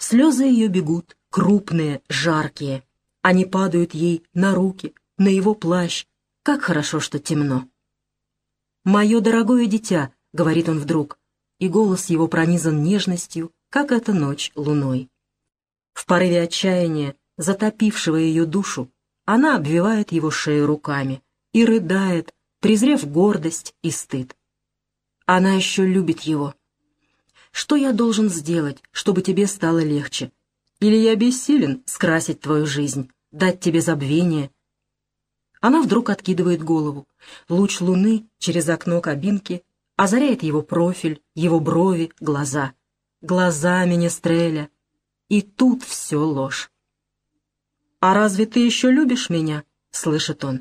Слезы ее бегут, крупные, жаркие. Они падают ей на руки, на его плащ. Как хорошо, что темно. «Мое дорогое дитя», — говорит он вдруг, и голос его пронизан нежностью, как эта ночь луной. В порыве отчаяния, затопившего ее душу, она обвивает его шею руками и рыдает, презрев гордость и стыд. Она еще любит его. «Что я должен сделать, чтобы тебе стало легче? Или я бессилен скрасить твою жизнь, дать тебе забвение?» Она вдруг откидывает голову. Луч луны через окно кабинки озаряет его профиль, его брови, глаза. Глаза Менестреля. И тут все ложь. «А разве ты еще любишь меня?» — слышит он.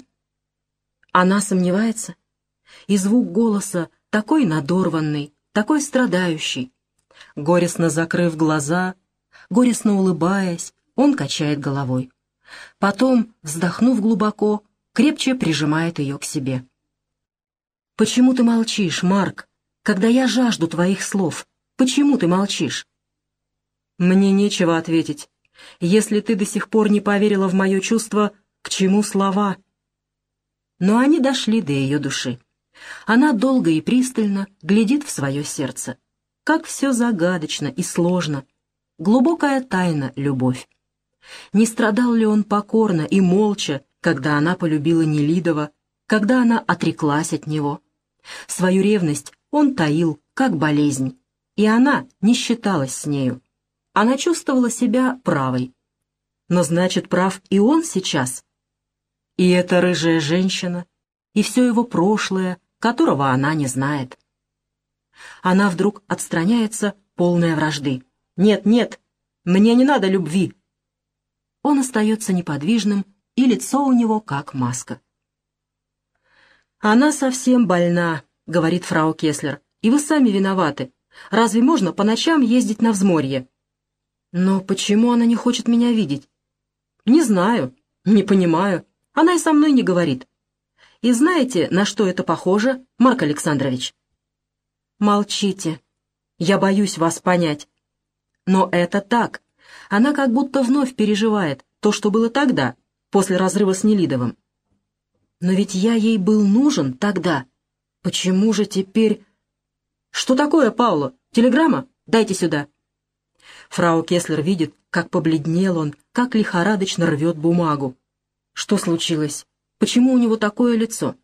Она сомневается, и звук голоса такой надорванный, такой страдающий. Горестно закрыв глаза, горестно улыбаясь, он качает головой. Потом, вздохнув глубоко, крепче прижимает ее к себе. «Почему ты молчишь, Марк, когда я жажду твоих слов? Почему ты молчишь?» «Мне нечего ответить. Если ты до сих пор не поверила в мое чувство, к чему слова?» Но они дошли до ее души. Она долго и пристально глядит в свое сердце. Как все загадочно и сложно. Глубокая тайна — любовь. Не страдал ли он покорно и молча, когда она полюбила Нелидова, когда она отреклась от него? Свою ревность он таил, как болезнь, и она не считалась с нею. Она чувствовала себя правой. Но значит, прав и он сейчас? И эта рыжая женщина, и все его прошлое, которого она не знает. Она вдруг отстраняется, полная вражды. «Нет, нет, мне не надо любви!» Он остается неподвижным, и лицо у него как маска. «Она совсем больна», — говорит фрау Кеслер, — «и вы сами виноваты. Разве можно по ночам ездить на взморье?» «Но почему она не хочет меня видеть?» «Не знаю, не понимаю. Она и со мной не говорит. И знаете, на что это похоже, Марк Александрович?» «Молчите. Я боюсь вас понять. Но это так. Она как будто вновь переживает то, что было тогда, после разрыва с Нелидовым. Но ведь я ей был нужен тогда. Почему же теперь...» «Что такое, Пауло? Телеграмма? Дайте сюда». Фрау Кеслер видит, как побледнел он, как лихорадочно рвет бумагу. Что случилось? Почему у него такое лицо?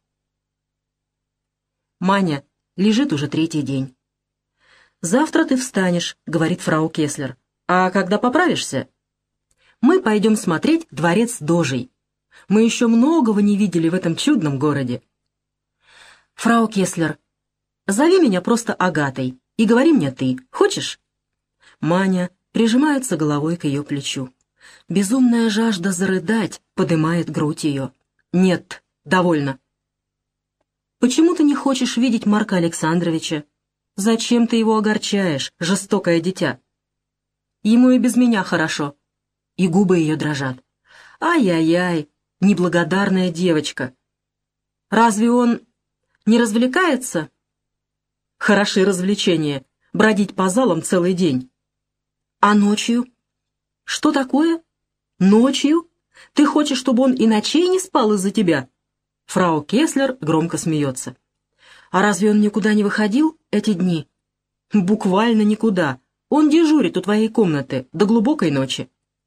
Маня лежит уже 3-й день. «Завтра ты встанешь», — говорит фрау Кеслер. «А когда поправишься, мы пойдем смотреть дворец Дожей. Мы еще многого не видели в этом чудном городе». «Фрау Кеслер, зови меня просто Агатой и говори мне ты. Хочешь?» Маня прижимается головой к ее плечу. Безумная жажда зарыдать подымает грудь ее. «Нет, довольно». «Почему ты не хочешь видеть Марка Александровича? Зачем ты его огорчаешь, жестокое дитя? Ему и без меня хорошо». И губы ее дрожат. «Ай-яй-яй, неблагодарная девочка. Разве он не развлекается?» «Хороши развлечения, бродить по залам целый день». «А ночью?» «Что такое? Ночью? Ты хочешь, чтобы он и ночей не спал из-за тебя?» Фрау Кеслер громко смеется. «А разве он никуда не выходил эти дни?» «Буквально никуда. Он дежурит у твоей комнаты до глубокой ночи».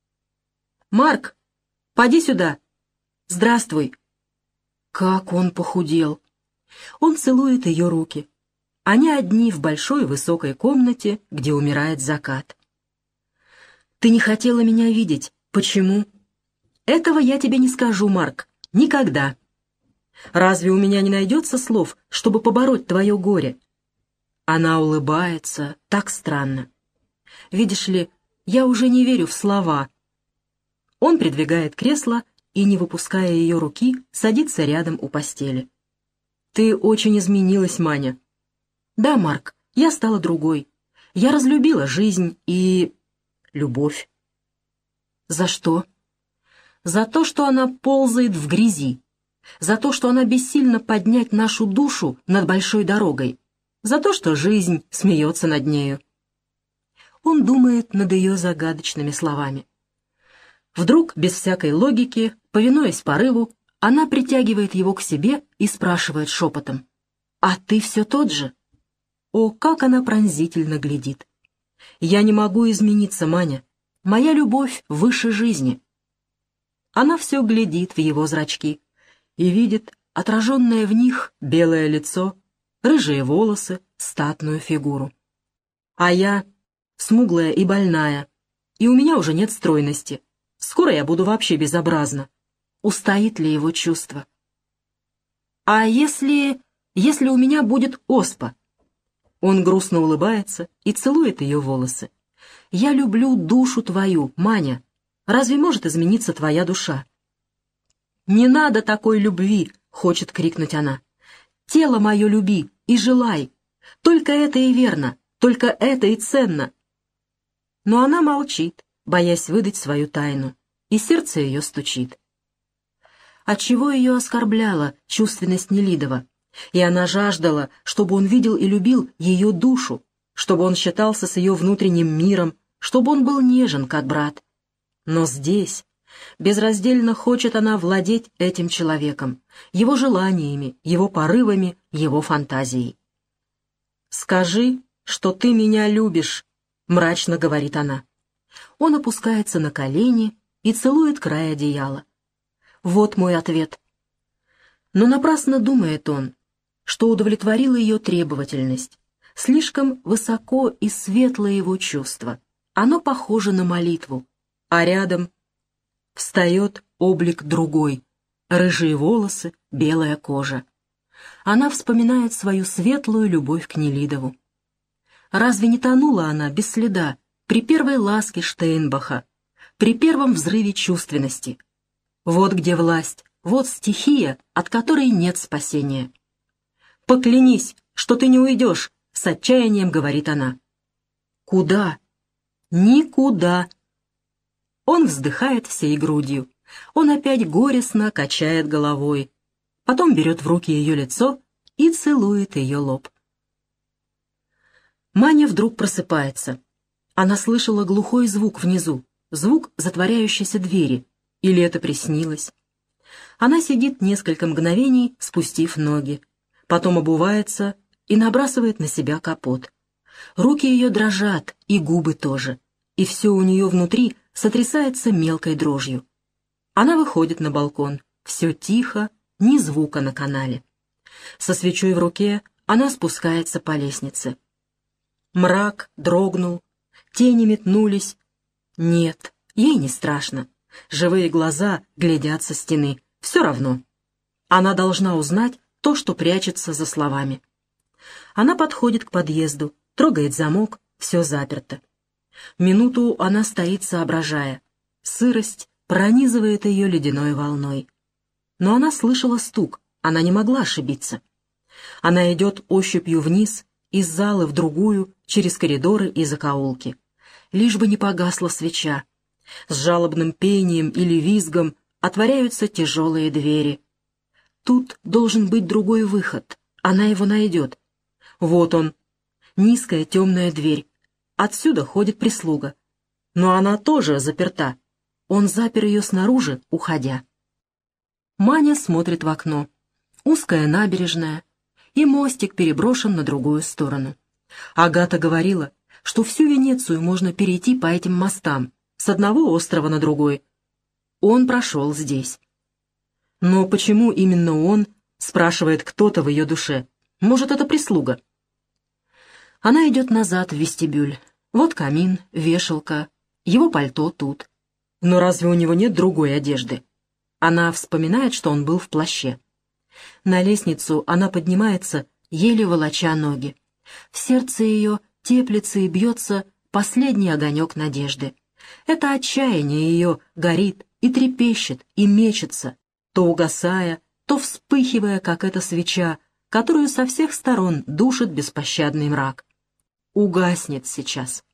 «Марк, поди сюда. Здравствуй». Как он похудел. Он целует ее руки. Они одни в большой высокой комнате, где умирает закат. «Ты не хотела меня видеть. Почему?» «Этого я тебе не скажу, Марк. Никогда. Разве у меня не найдется слов, чтобы побороть твое горе?» Она улыбается так странно. «Видишь ли, я уже не верю в слова». Он придвигает кресло и, не выпуская ее руки, садится рядом у постели. «Ты очень изменилась, Маня». «Да, Марк, я стала другой. Я разлюбила жизнь и... любовь». «За что?» «За то, что она ползает в грязи. За то, что она бессильна поднять нашу душу над большой дорогой. За то, что жизнь смеется над нею». Он думает над ее загадочными словами. Вдруг, без всякой логики, повинуясь порыву, она притягивает его к себе и спрашивает шепотом: «А ты все тот же?» О, как она пронзительно глядит! «Я не могу измениться, Маня. Моя любовь выше жизни». Она все глядит в его зрачки и видит отраженное в них белое лицо, рыжие волосы, статную фигуру. А я смуглая и больная, и у меня уже нет стройности. Скоро я буду вообще безобразна. Устоит ли его чувство? А если у меня будет оспа? Он грустно улыбается и целует ее волосы. «Я люблю душу твою, Маня. Разве может измениться твоя душа?» «Не надо такой любви!» — хочет крикнуть она. «Тело мое люби и желай. Только это и верно, только это и ценно». Но она молчит, боясь выдать свою тайну, и сердце ее стучит. Отчего ее оскорбляла чувственность Нелидова, и она жаждала, чтобы он видел и любил ее душу, чтобы он считался с ее внутренним миром, чтобы он был нежен, как брат. Но здесь безраздельно хочет она владеть этим человеком, его желаниями, его порывами, его фантазией. «Скажи, что ты меня любишь», — мрачно говорит она. Он опускается на колени и целует край одеяла. Вот мой ответ. Но напрасно думает он, что удовлетворила ее требовательность. Слишком высоко и светло его чувство. Оно похоже на молитву, а рядом встает облик другой, рыжие волосы, белая кожа. Она вспоминает свою светлую любовь к Нелидову. Разве не тонула она без следа при первой ласке Штейнбаха, при первом взрыве чувственности? Вот где власть, вот стихия, от которой нет спасения. «Поклянись, что ты не уйдешь», — с отчаянием говорит она. «Куда?» «Никуда». Он вздыхает всей грудью. Он опять горестно качает головой. Потом берет в руки ее лицо и целует ее лоб. Маня вдруг просыпается. Она слышала глухой звук внизу, звук затворяющейся двери. Или это приснилось? Она сидит несколько мгновений, спустив ноги. Потом обувается и набрасывает на себя капот. Руки ее дрожат, и губы тоже. И все у нее внутри сотрясается мелкой дрожью. Она выходит на балкон. Все тихо, ни звука на канале. Со свечой в руке она спускается по лестнице. Мрак дрогнул, тени метнулись. Нет, ей не страшно. Живые глаза глядят со стены. Все равно. Она должна узнать то, что прячется за словами. Она подходит к подъезду, трогает замок, все заперто. Минуту она стоит, соображая. Сырость пронизывает ее ледяной волной. Но она слышала стук, она не могла ошибиться. Она идет ощупью вниз, из залы в другую, через коридоры и закоулки. Лишь бы не погасла свеча. С жалобным пением или визгом отворяются тяжелые двери. Тут должен быть другой выход. Она его найдет. Вот он. Низкая темная дверь. Отсюда ходит прислуга. Но она тоже заперта. Он запер ее снаружи, уходя. Маня смотрит в окно. Узкая набережная. И мостик переброшен на другую сторону. Агата говорила, что всю Венецию можно перейти по этим мостам, с одного острова на другой. Он прошел здесь. Но почему именно он, спрашивает кто-то в ее душе. Может, это прислуга? Она идет назад в вестибюль. Вот камин, вешалка, его пальто тут. Но разве у него нет другой одежды? Она вспоминает, что он был в плаще. На лестницу она поднимается, еле волоча ноги. В сердце ее теплится и бьется последний огонек надежды. Это отчаяние ее горит и трепещет, и мечется, то угасая, то вспыхивая, как эта свеча, которую со всех сторон душит беспощадный мрак. Угаснет сейчас.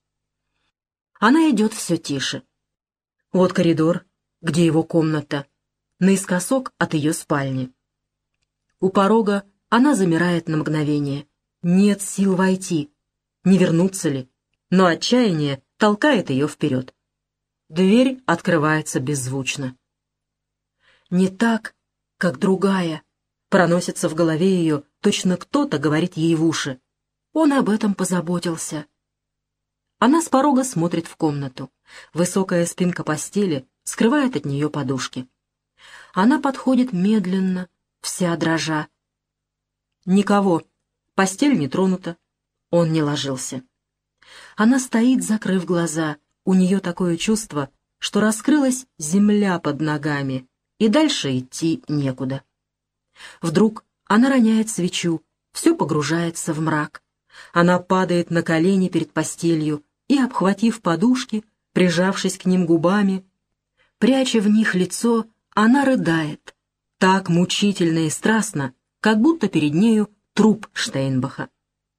Она идет все тише. Вот коридор, где его комната, наискосок от ее спальни. У порога она замирает на мгновение. Нет сил войти. Не вернуться ли? но отчаяние толкает ее вперед. Дверь открывается беззвучно. «Не так, как другая», — проносится в голове ее, точно кто-то говорит ей в уши. Он об этом позаботился. Она с порога смотрит в комнату. Высокая спинка постели скрывает от нее подушки. Она подходит медленно, вся дрожа. Никого. Постель не тронута. Он не ложился. Она стоит, закрыв глаза. У нее такое чувство, что раскрылась земля под ногами, и дальше идти некуда. Вдруг она роняет свечу, все погружается в мрак. Она падает на колени перед постелью и, обхватив подушки, прижавшись к ним губами, пряча в них лицо, она рыдает, так мучительно и страстно, как будто перед нею труп Штейнбаха.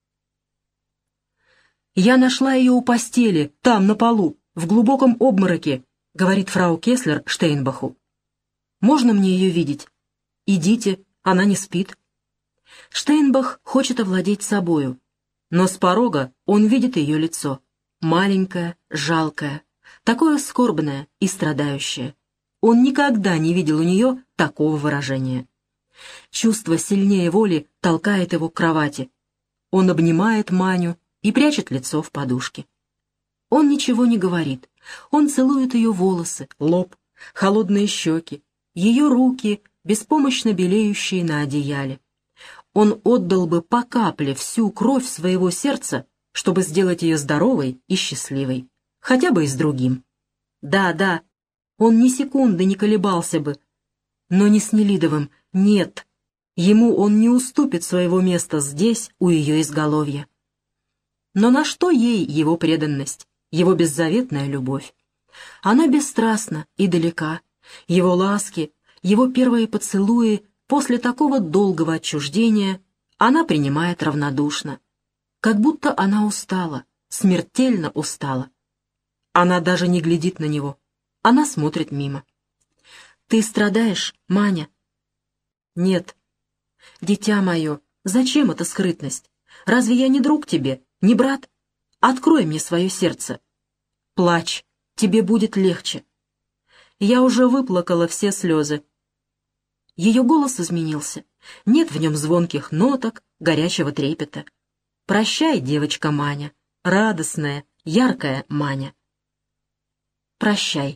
«Я нашла ее у постели, там, на полу, в глубоком обмороке», — говорит фрау Кеслер Штейнбаху. «Можно мне ее видеть? Идите, она не спит». Штейнбах хочет овладеть собою, но с порога он видит ее лицо, маленькое, жалкое, такое скорбное и страдающее. Он никогда не видел у нее такого выражения. Чувство сильнее воли толкает его к кровати. Он обнимает Маню и прячет лицо в подушке. Он ничего не говорит. Он целует ее волосы, лоб, холодные щеки, ее руки, беспомощно белеющие на одеяле. Он отдал бы по капле всю кровь своего сердца, чтобы сделать ее здоровой и счастливой, хотя бы и с другим. Да, да, он ни секунды не колебался бы, но не с Нелидовым, нет. Ему он не уступит своего места здесь, у ее изголовья. Но на что ей его преданность, его беззаветная любовь? Она бесстрастна и далека. Его ласки, его первые поцелуи после такого долгого отчуждения она принимает равнодушно, как будто она устала, смертельно устала. Она даже не глядит на него, она смотрит мимо. «Ты страдаешь, Маня?» «Нет». «Дитя мое, зачем эта скрытность? Разве я не друг тебе, не брат? Открой мне свое сердце. Плачь, тебе будет легче». Я уже выплакала все слезы. Ее голос изменился. Нет в нем звонких ноток, горячего трепета. «Прощай, девочка Маня, радостная, яркая Маня». «Прощай».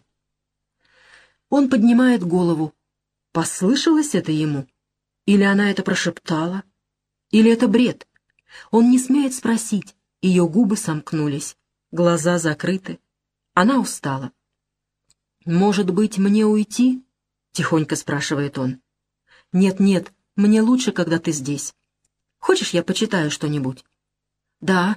Он поднимает голову. Послышалось это ему? Или она это прошептала? Или это бред? Он не смеет спросить. Ее губы сомкнулись, глаза закрыты. Она устала. «Может быть, мне уйти?» — тихонько спрашивает он. «Нет-нет, мне лучше, когда ты здесь. Хочешь, я почитаю что-нибудь?» «Да».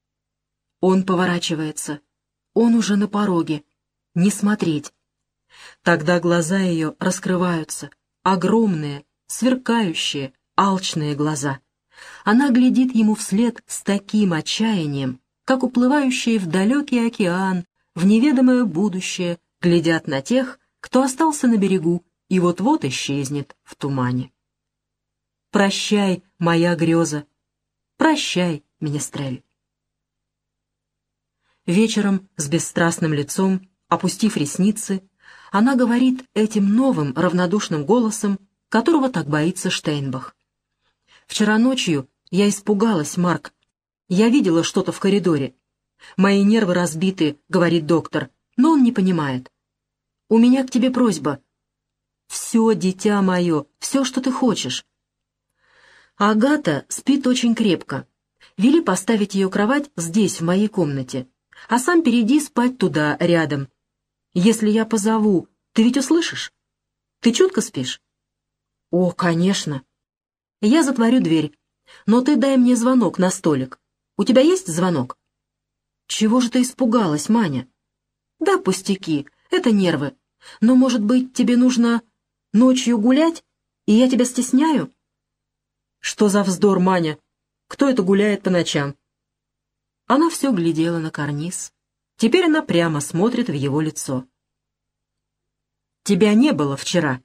Он поворачивается. Он уже на пороге. Не смотреть. Тогда глаза ее раскрываются, огромные, сверкающие, алчные глаза. Она глядит ему вслед с таким отчаянием, как уплывающие в далекий океан, в неведомое будущее, глядят на тех, кто остался на берегу и вот-вот исчезнет в тумане. «Прощай, моя греза! Прощай, Менестрель!» Вечером, с бесстрастным лицом, опустив ресницы, она говорит этим новым равнодушным голосом, которого так боится Штейнбах. «Вчера ночью я испугалась, Марк. Я видела что-то в коридоре. Мои нервы разбиты, — говорит доктор, — но он не понимает. У меня к тебе просьба. Все, дитя мое, все, что ты хочешь. Агата спит очень крепко. Вели поставить ее кровать здесь, в моей комнате, а сам перейди спать туда, рядом. Если я позову, ты ведь услышишь? Ты чутко спишь?» «О, конечно. Я затворю дверь, но ты дай мне звонок на столик. У тебя есть звонок?» «Чего же ты испугалась, Маня?» «Да, пустяки, это нервы. Но, может быть, тебе нужно ночью гулять, и я тебя стесняю?» «Что за вздор, Маня? Кто это гуляет по ночам?» Она все глядела на карниз. Теперь она прямо смотрит в его лицо. «Тебя не было вчера».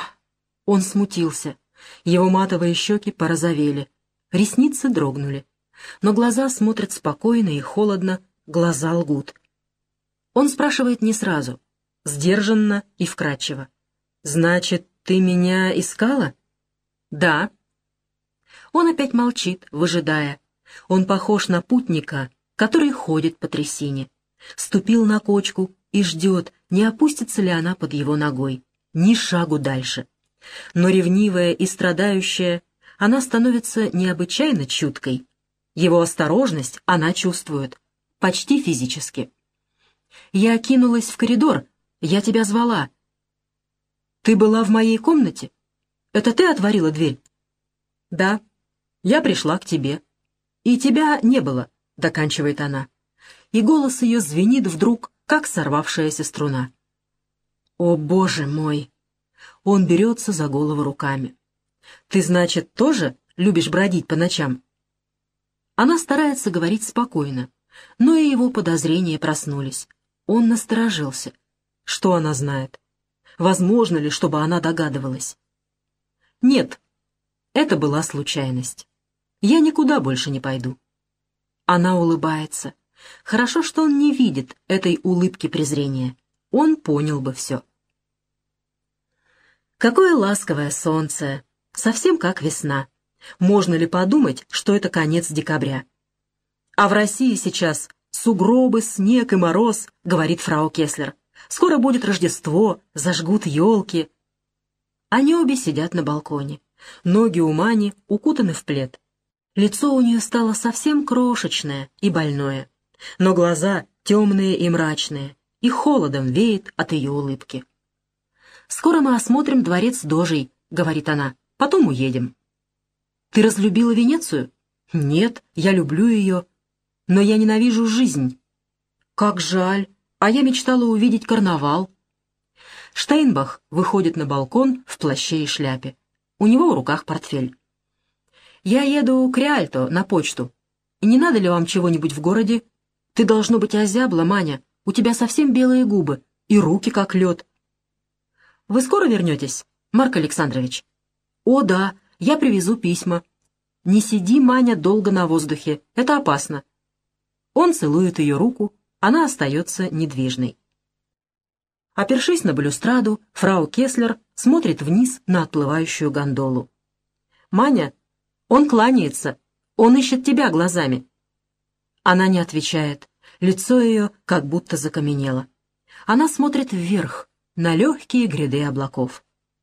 Он смутился. Его матовые щеки порозовели. Ресницы дрогнули. но глаза смотрят спокойно и холодно, глаза лгут. Он спрашивает не сразу, сдержанно и вкратчиво. «Значит, ты меня искала?» «Да». Он опять молчит, выжидая. Он похож на путника, который ходит по трясине. Ступил на кочку и ждет, не опустится ли она под его ногой. Ни шагу дальше. Но ревнивая и страдающая, она становится необычайно чуткой. Его осторожность она чувствует, почти физически. «Я кинулась в коридор, я тебя звала». «Ты была в моей комнате? Это ты отворила дверь?» «Да, я пришла к тебе. И тебя не было», — доканчивает она. И голос ее звенит вдруг, как сорвавшаяся струна. «О, Боже мой!» Он берется за голову руками. «Ты, значит, тоже любишь бродить по ночам?» Она старается говорить спокойно, но и его подозрения проснулись. Он насторожился. Что она знает? Возможно ли, чтобы она догадывалась? «Нет, это была случайность. Я никуда больше не пойду». Она улыбается. Хорошо, что он не видит этой улыбки презрения. Он понял бы все. Какое ласковое солнце, совсем как весна. Можно ли подумать, что это конец декабря? А в России сейчас сугробы, снег и мороз, говорит фрау Кеслер. Скоро будет Рождество, зажгут елки. Они обе сидят на балконе. Ноги у Мани укутаны в плед. Лицо у нее стало совсем крошечное и больное, но глаза темные и мрачные, и холодом веет от ее улыбки. «Скоро мы осмотрим дворец Дожей», — говорит она, — «потом уедем». «Ты разлюбила Венецию?» «Нет, я люблю ее, но я ненавижу жизнь». «Как жаль, а я мечтала увидеть карнавал». Штейнбах выходит на балкон в плаще и шляпе. У него в руках портфель. «Я еду к Риальто на почту. Не надо ли вам чего-нибудь в городе? Ты, должно быть, озябла, Маня. У тебя совсем белые губы и руки как лед». «Вы скоро вернетесь, Марк Александрович?» «О, да, я привезу письма». «Не сиди, Маня, долго на воздухе. Это опасно». Он целует ее руку, она остается недвижной. Опершись на балюстраду, фрау Кеслер смотрит вниз на отплывающую гондолу. «Маня, он кланяется, он ищет тебя глазами». Она не отвечает, лицо ее как будто закаменело. Она смотрит вверх, на легкие гряды облаков.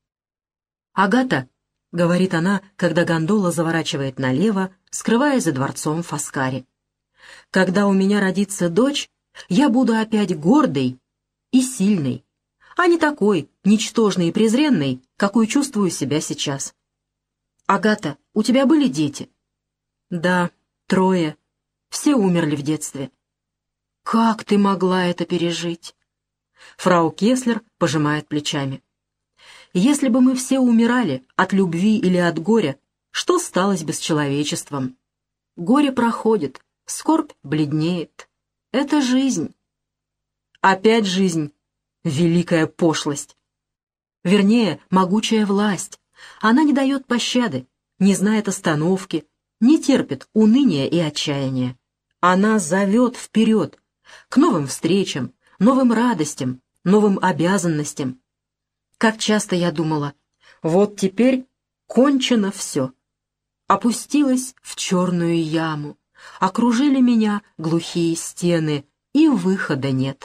«Агата», — говорит она, когда гондола заворачивает налево, скрываясь за дворцом Фаскари, «когда у меня родится дочь, я буду опять гордой и сильной, а не такой ничтожной и презренной, какой чувствую себя сейчас». «Агата, у тебя были дети?» «Да, 3. Все умерли в детстве». «Как ты могла это пережить?» Фрау Кеслер пожимает плечами. «Если бы мы все умирали от любви или от горя, что сталось бы с человечеством? Горе проходит, скорбь бледнеет. Это жизнь». «Опять жизнь. Великая пошлость. Вернее, могучая власть. Она не дает пощады, не знает остановки, не терпит уныния и отчаяния. Она зовет вперед, к новым встречам, новым радостям, новым обязанностям. Как часто я думала, вот теперь кончено все. Опустилась в черную яму, окружили меня глухие стены, и выхода нет.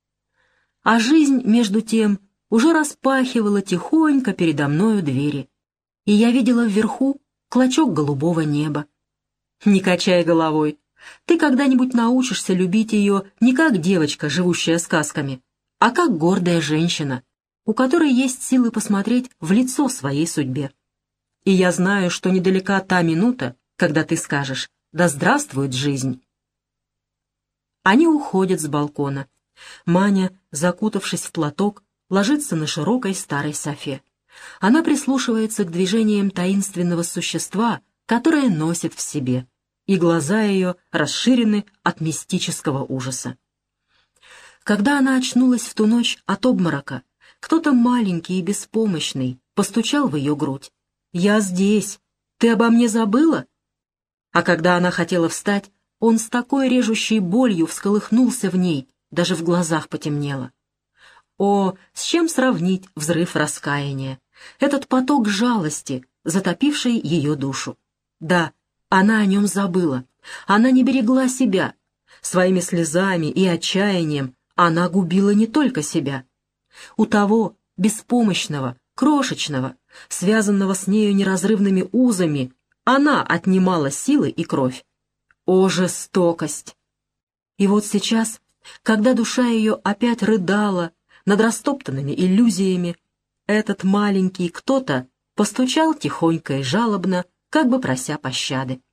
А жизнь, между тем, уже распахивала тихонько передо мною двери, и я видела вверху клочок голубого неба. Не качай головой. Ты когда-нибудь научишься любить ее не как девочка, живущая сказками, а как гордая женщина, у которой есть силы посмотреть в лицо своей судьбе. И я знаю, что недалека та минута, когда ты скажешь «Да здравствует жизнь!». Они уходят с балкона. Маня, закутавшись в платок, ложится на широкой старой софе. Она прислушивается к движениям таинственного существа, которое носит в себе, и глаза ее расширены от мистического ужаса. Когда она очнулась в ту ночь от обморока, кто-то маленький и беспомощный постучал в ее грудь. «Я здесь. Ты обо мне забыла?» А когда она хотела встать, он с такой режущей болью всколыхнулся в ней, даже в глазах потемнело. О, с чем сравнить взрыв раскаяния? Этот поток жалости, затопивший ее душу. Да, она о нем забыла. Она не берегла себя. Своими слезами и отчаянием она губила не только себя. У того беспомощного, крошечного, связанного с нею неразрывными узами, она отнимала силы и кровь. О, жестокость! И вот сейчас, когда душа ее опять рыдала над растоптанными иллюзиями, этот маленький кто-то постучал тихонько и жалобно, как бы прося пощады.